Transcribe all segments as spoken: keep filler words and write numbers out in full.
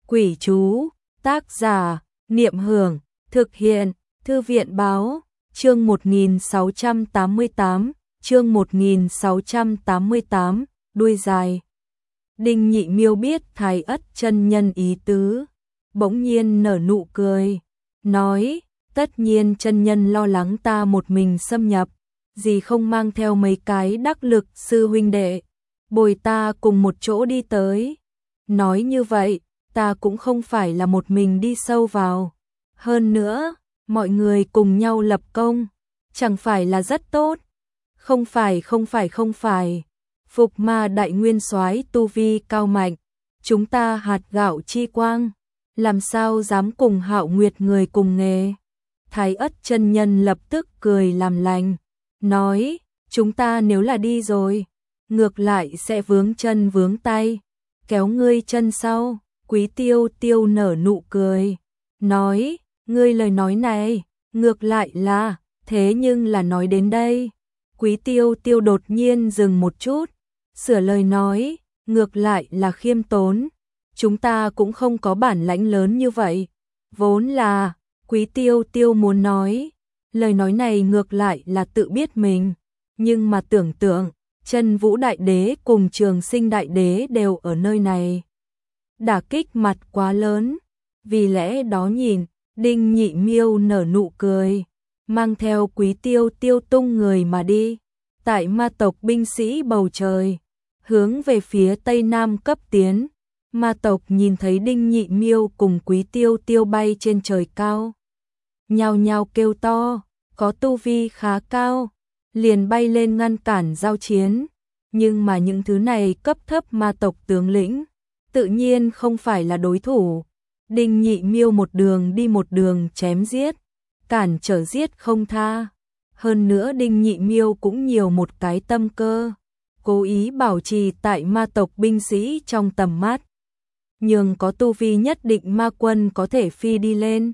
Quỷ chú, tác giả, Niệm Hưởng, thực hiện, Thư viện Báo, chương một nghìn sáu trăm tám mươi tám, chương một nghìn sáu trăm tám mươi tám, đuôi dài. Đinh Nhị Miêu biết Thái Ất chân nhân ý tứ, bỗng nhiên nở nụ cười, nói, tất nhiên chân nhân lo lắng ta một mình xâm nhập, gì không mang theo mấy cái đắc lực sư huynh đệ, bồi ta cùng một chỗ đi tới. Nói như vậy, ta cũng không phải là một mình đi sâu vào. Hơn nữa, mọi người cùng nhau lập công, chẳng phải là rất tốt. Không phải không phải không phải, Phục Ma đại nguyên soái tu vi cao mạnh, chúng ta hạt gạo chi quang, làm sao dám cùng Hạo Nguyệt người cùng nghề. Thái Ất chân nhân lập tức cười làm lành, nói, chúng ta nếu là đi rồi, ngược lại sẽ vướng chân vướng tay, kéo ngươi chân sau. Quý Tiêu Tiêu nở nụ cười, nói, ngươi lời nói này, ngược lại là, thế nhưng là nói đến đây. Quý Tiêu Tiêu đột nhiên dừng một chút, sửa lời nói, ngược lại là khiêm tốn, chúng ta cũng không có bản lãnh lớn như vậy. Vốn là, Quý Tiêu Tiêu muốn nói, lời nói này ngược lại là tự biết mình, nhưng mà tưởng tượng, Chân Vũ Đại Đế cùng Trường Sinh Đại Đế đều ở nơi này. Đả kích mặt quá lớn, vì lẽ đó nhìn, Đinh Nhị Miêu nở nụ cười, mang theo Quý Tiêu Tiêu tung người mà đi, tại ma tộc binh sĩ bầu trời, hướng về phía tây nam cấp tiến. Ma tộc nhìn thấy Đinh Nhị Miêu cùng Quý Tiêu Tiêu bay trên trời cao, nhao nhao kêu to, có tu vi khá cao, liền bay lên ngăn cản giao chiến, nhưng mà những thứ này cấp thấp ma tộc tướng lĩnh tự nhiên không phải là đối thủ. Đinh Nhị Miêu một đường đi một đường chém giết, cản trở giết không tha. Hơn nữa Đinh Nhị Miêu cũng nhiều một cái tâm cơ, cố ý bảo trì tại ma tộc binh sĩ trong tầm mắt, nhưng có tu vi nhất định ma quân có thể phi đi lên.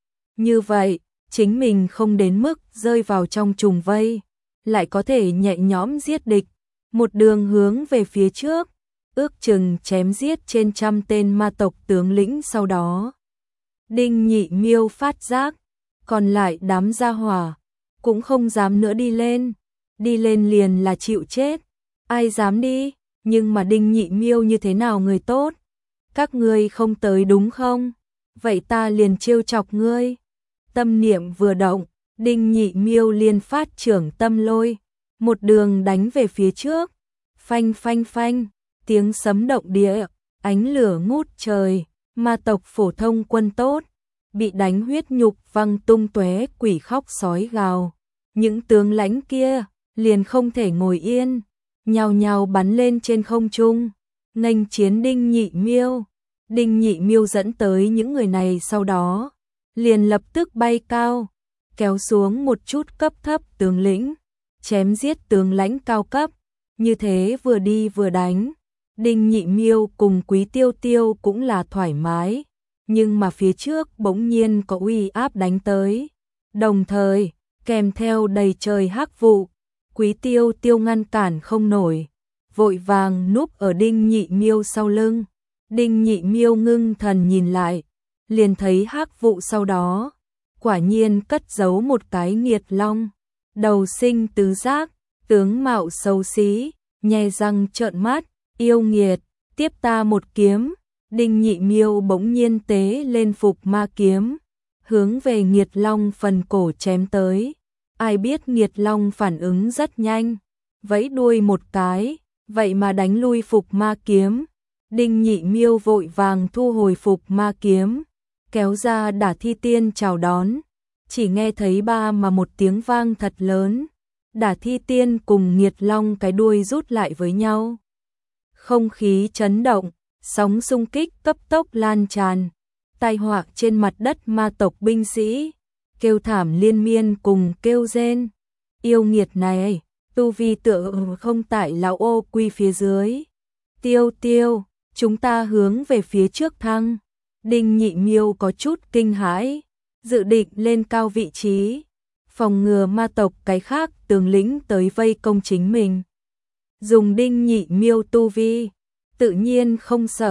Như vậy, chính mình không đến mức rơi vào trong trùng vây, lại có thể nhẹ nhõm giết địch, một đường hướng về phía trước, ước chừng chém giết trên trăm tên ma tộc tướng lĩnh. Sau đó, Đinh Nhị Miêu phát giác, còn lại đám gia hỏa cũng không dám nữa đi lên, đi lên liền là chịu chết, ai dám đi. Nhưng mà Đinh Nhị Miêu như thế nào người tốt, các ngươi không tới đúng không? Vậy ta liền trêu chọc ngươi. Tâm niệm vừa động, Đinh Nhị Miêu liền phát trưởng tâm lôi, một đường đánh về phía trước, phanh phanh phanh. Tiếng sấm động địa, ánh lửa ngút trời, ma tộc phổ thông quân tốt, bị đánh huyết nhục văng tung tóe, quỷ khóc sói gào. Những tướng lãnh kia, liền không thể ngồi yên, nhào nhào bắn lên trên không trung, nghênh chiến Đinh Nhị Miêu. Đinh Nhị Miêu dẫn tới những người này sau đó, liền lập tức bay cao, kéo xuống một chút cấp thấp tướng lĩnh, chém giết tướng lãnh cao cấp, như thế vừa đi vừa đánh. Đinh Nhị Miêu cùng Quý Tiêu Tiêu cũng là thoải mái, nhưng mà phía trước bỗng nhiên có uy áp đánh tới, đồng thời kèm theo đầy trời hắc vụ. Quý Tiêu Tiêu ngăn cản không nổi, vội vàng núp ở Đinh Nhị Miêu sau lưng. Đinh Nhị Miêu ngưng thần nhìn lại, liền thấy hắc vụ sau đó, quả nhiên cất giấu một cái nghiệt long, đầu sinh tứ giác, tướng mạo xấu xí, nhe răng trợn mắt. Yêu nghiệt, tiếp ta một kiếm. Đinh Nhị Miêu bỗng nhiên tế lên Phục Ma kiếm, hướng về nghiệt long phần cổ chém tới. Ai biết nghiệt long phản ứng rất nhanh, vẫy đuôi một cái, vậy mà đánh lui Phục Ma kiếm. Đinh Nhị Miêu vội vàng thu hồi Phục Ma kiếm, kéo ra Đả Thi Tiên chào đón. Chỉ nghe thấy ba mà một tiếng vang thật lớn, Đả Thi Tiên cùng nghiệt long cái đuôi rút lại với nhau. Không khí chấn động, sóng xung kích cấp tốc lan tràn, tai họa trên mặt đất ma tộc binh sĩ, kêu thảm liên miên cùng kêu rên. Yêu nghiệt này, tu vi tựa không tại lão ô quy phía dưới. Tiêu Tiêu, chúng ta hướng về phía trước thăng. Đinh Nhị Miêu có chút kinh hãi, dự định lên cao vị trí, phòng ngừa ma tộc cái khác tướng lĩnh tới vây công chính mình. Dùng Đinh Nhị Miêu tu vi, tự nhiên không sợ,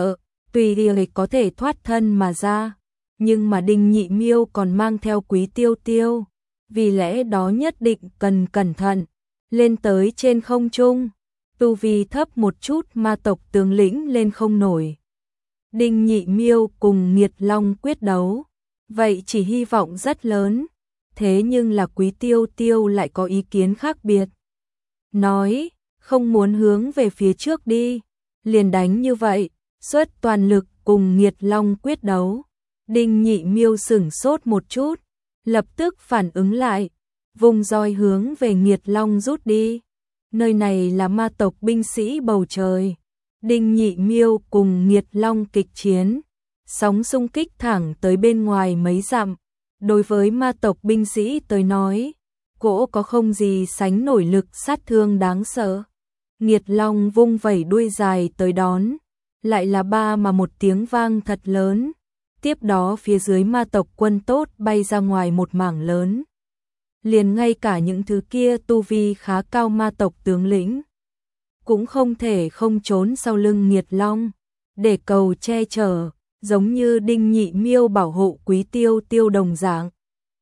Tuy y có thể thoát thân mà ra, nhưng mà Đinh Nhị Miêu còn mang theo Quý Tiêu Tiêu, vì lẽ đó nhất định cần cẩn thận. Lên tới trên không trung, tu vi thấp một chút ma tộc tướng lĩnh lên không nổi. Đinh Nhị Miêu cùng Nghiệt Long quyết đấu, vậy chỉ hy vọng rất lớn. Thế nhưng là Quý Tiêu Tiêu lại có ý kiến khác biệt. Nói, không muốn hướng về phía trước đi, liền đánh như vậy, xuất toàn lực cùng Nghiệt Long quyết đấu. Đinh Nhị Miêu sửng sốt một chút, lập tức phản ứng lại, vùng roi hướng về Nghiệt Long rút đi. Nơi này là ma tộc binh sĩ bầu trời. Đinh Nhị Miêu cùng Nghiệt Long kịch chiến, sóng xung kích thẳng tới bên ngoài mấy dặm. Đối với ma tộc binh sĩ tới nói, cỗ có không gì sánh nổi lực sát thương đáng sợ. Nghiệt Long vung vẩy đuôi dài tới đón, lại là ba mà một tiếng vang thật lớn. Tiếp đó phía dưới ma tộc quân tốt bay ra ngoài một mảng lớn. Liền ngay cả những thứ kia tu vi khá cao ma tộc tướng lĩnh cũng không thể không trốn sau lưng Nghiệt Long để cầu che chở, giống như Đinh Nhị Miêu bảo hộ Quý Tiêu Tiêu đồng dạng.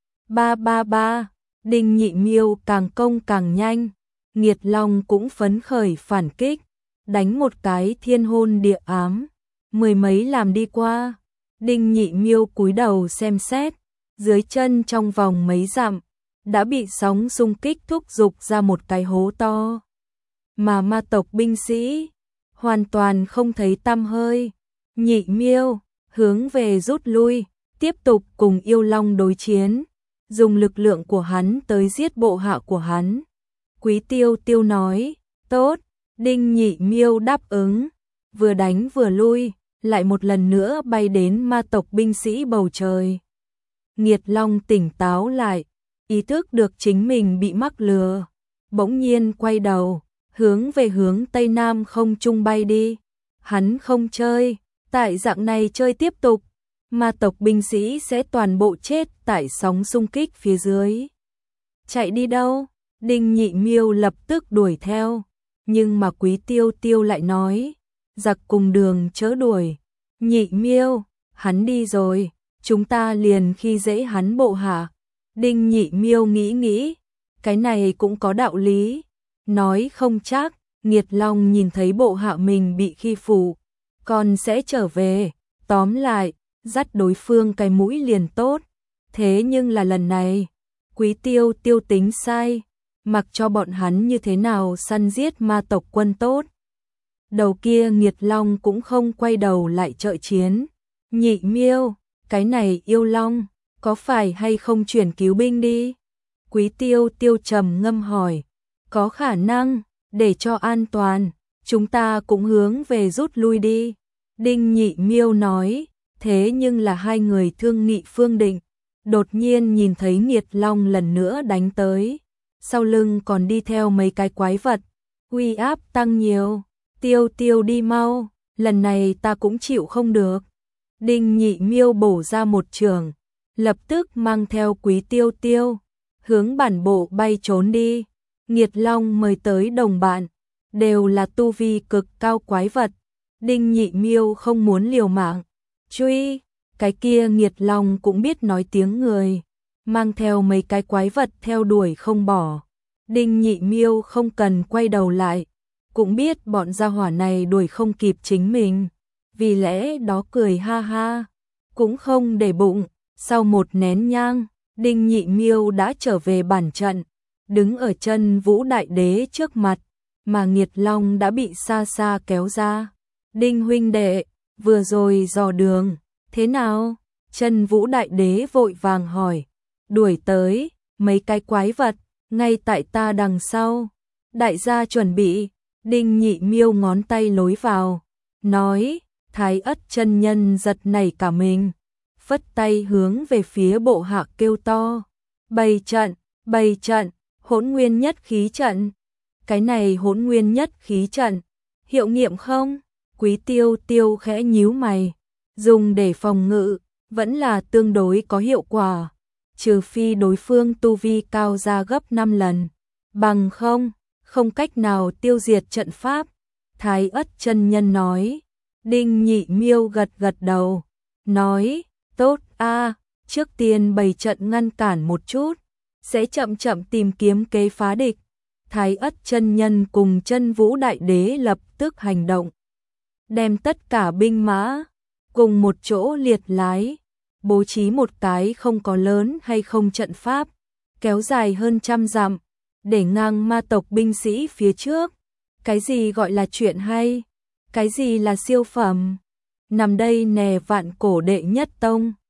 Ba ba ba, Đinh Nhị Miêu càng công càng nhanh, Nghiệt Long cũng phấn khởi phản kích, đánh một cái thiên hôn địa ám, mười mấy làm đi qua. Đinh Nhị Miêu cúi đầu xem xét, dưới chân trong vòng mấy dặm đã bị sóng xung kích thúc giục ra một cái hố to. Mà ma tộc binh sĩ hoàn toàn không thấy tăm hơi. Nhị Miêu hướng về rút lui, tiếp tục cùng yêu long đối chiến, dùng lực lượng của hắn tới giết bộ hạ của hắn. Quý Tiêu Tiêu nói, tốt. Đinh Nhị Miêu đáp ứng, vừa đánh vừa lui, lại một lần nữa bay đến ma tộc binh sĩ bầu trời. Nghiệt Long tỉnh táo lại, ý thức được chính mình bị mắc lừa, bỗng nhiên quay đầu, hướng về hướng Tây Nam không trung bay đi. Hắn không chơi, tại dạng này chơi tiếp tục, ma tộc binh sĩ sẽ toàn bộ chết tại sóng xung kích phía dưới. Chạy đi đâu? Đinh Nhị Miêu lập tức đuổi theo, nhưng mà Quý Tiêu Tiêu lại nói, giặc cùng đường chớ đuổi. Nhị Miêu, hắn đi rồi, chúng ta liền khi dễ hắn bộ hạ. Đinh Nhị Miêu nghĩ nghĩ, cái này cũng có đạo lý, nói không chắc Nghiệt Long nhìn thấy bộ hạ mình bị khi phụ, còn sẽ trở về, tóm lại, dắt đối phương cái mũi liền tốt. Thế nhưng là lần này, Quý Tiêu Tiêu tính sai, mặc cho bọn hắn như thế nào săn giết ma tộc quân tốt. Đầu kia Nghiệt Long cũng không quay đầu lại trợ chiến. Nhị Miêu, cái này yêu long, có phải hay không chuyển cứu binh đi? Quý Tiêu Tiêu trầm ngâm hỏi, có khả năng, để cho an toàn, chúng ta cũng hướng về rút lui đi. Đinh Nhị Miêu nói, thế nhưng là hai người thương nghị phương định, đột nhiên nhìn thấy Nghiệt Long lần nữa đánh tới, sau lưng còn đi theo mấy cái quái vật, uy áp tăng nhiều. Tiêu Tiêu đi mau, lần này ta cũng chịu không được. Đinh Nhị Miêu bổ ra một trường, lập tức mang theo Quý Tiêu Tiêu, hướng bản bộ bay trốn đi. Nghiệt Long mời tới đồng bạn, đều là tu vi cực cao quái vật. Đinh Nhị Miêu không muốn liều mạng, truy, cái kia Nghiệt Long cũng biết nói tiếng người, mang theo mấy cái quái vật theo đuổi không bỏ. Đinh Nhị Miêu không cần quay đầu lại, cũng biết bọn gia hỏa này đuổi không kịp chính mình, vì lẽ đó cười ha ha, cũng không để bụng. Sau một nén nhang, Đinh Nhị Miêu đã trở về bản trận, đứng ở chân Vũ Đại Đế trước mặt, mà Nghiệt Long đã bị xa xa kéo ra. Đinh huynh đệ, vừa rồi dò đường, thế nào? Chân Vũ Đại Đế vội vàng hỏi. Đuổi tới, mấy cái quái vật, ngay tại ta đằng sau. Đại gia chuẩn bị. Đinh Nhị Miêu ngón tay lối vào, nói, Thái Ất chân nhân giật nảy cả mình, phất tay hướng về phía bộ hạ kêu to, bày trận, bày trận, hỗn nguyên nhất khí trận. Cái này hỗn nguyên nhất khí trận, hiệu nghiệm không? Quý Tiêu Tiêu khẽ nhíu mày, dùng để phòng ngự, vẫn là tương đối có hiệu quả, trừ phi đối phương tu vi cao ra gấp năm lần, bằng không, không cách nào tiêu diệt trận pháp. Thái Ất chân nhân nói, Đinh Nhị Miêu gật gật đầu, nói, tốt a, trước tiên bày trận ngăn cản một chút, sẽ chậm chậm tìm kiếm kế phá địch. Thái Ất chân nhân cùng Chân Vũ đại đế lập tức hành động, đem tất cả binh mã cùng một chỗ liệt lái, bố trí một cái không có lớn hay không trận pháp, kéo dài hơn trăm dặm, để ngang ma tộc binh sĩ phía trước. Cái gì gọi là chuyện hay? Cái gì là siêu phẩm? Nằm đây nè, vạn cổ đệ nhất tông.